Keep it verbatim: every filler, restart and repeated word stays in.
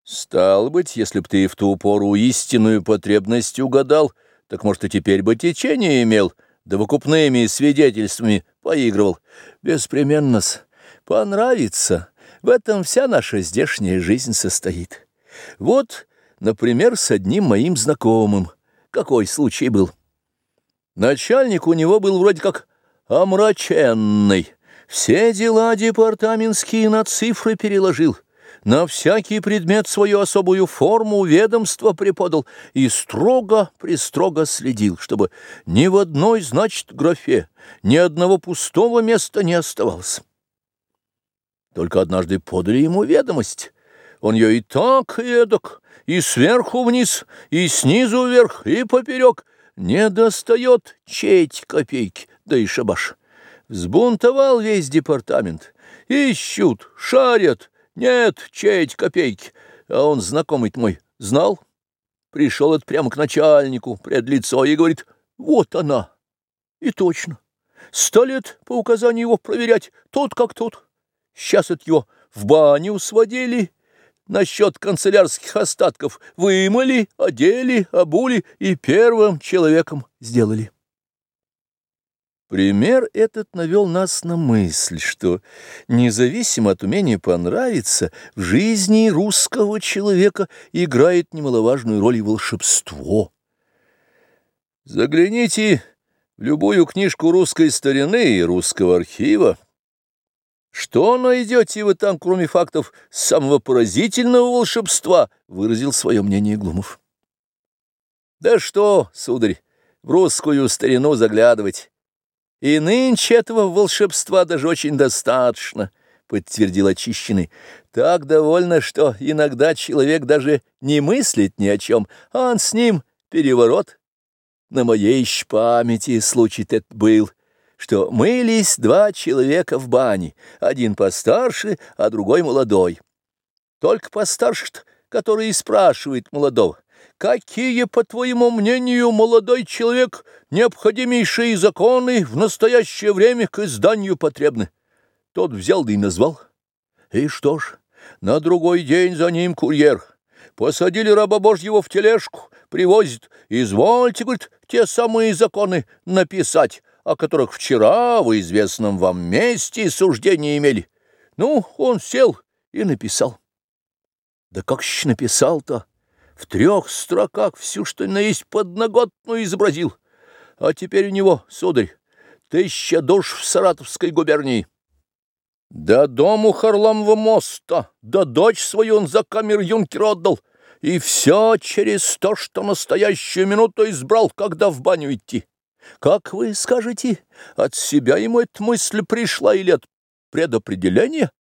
Стало быть, если б ты в ту пору истинную потребность угадал, так, может, и теперь бы течение имел, да выкупными свидетельствами поигрывал. Беспременно-с, понравится, в этом вся наша здешняя жизнь состоит. Вот, например, с одним моим знакомым. Какой случай был? Начальник у него был вроде как омраченный, все дела департаментские на цифры переложил, на всякий предмет свою особую форму ведомства преподал и строго-престрого следил, чтобы ни в одной, значит, графе ни одного пустого места не оставалось. Только однажды подали ему ведомость. Он ее и так, и эдак, и сверху вниз, и снизу вверх, и поперек. Не достает четь копейки, да и шабаш. Взбунтовал весь департамент. Ищут, шарят. Нет, четь копейки. А он, знакомый мой, знал. Пришел это прямо к начальнику, пред лицо, и говорит: вот она. И точно. Сто лет по указанию его проверять, тут как тут. Сейчас от его в баню сводили, насчет канцелярских остатков вымыли, одели, обули и первым человеком сделали. Пример этот навел нас на мысль, что, независимо от умения понравиться, в жизни русского человека играет немаловажную роль и волшебство. Загляните в любую книжку русской старины и русского архива. Что найдете вы там, кроме фактов самого поразительного волшебства, выразил свое мнение Глумов. Да что, сударь, в русскую старину заглядывать. И нынче этого волшебства даже очень достаточно, подтвердил Очищенный. Так довольно, что иногда человек даже не мыслит ни о чем, а он с ним переворот. На моей еще памяти случай этот был, что мылись два человека в бане, один постарше, а другой молодой. Только постарше-то, который и спрашивает молодого: какие, по твоему мнению, молодой человек, необходимейшие законы в настоящее время к изданию потребны? Тот взял да и назвал. И что ж, на другой день за ним курьер. Посадили раба Божьего в тележку, привозит. Извольте, говорит, те самые законы написать, о которых вчера в известном вам месте суждения имели. Ну, он сел и написал. Да как ж написал-то? В трех строках всю, что на есть подноготную, изобразил. А теперь у него, сударь, тысяча душ в Саратовской губернии. Да дому Харламова моста, да дочь свою он за камер-юнкера отдал. И все через то, что настоящую минуту избрал, когда в баню идти. Как вы скажете, от себя ему эта мысль пришла или от предопределения?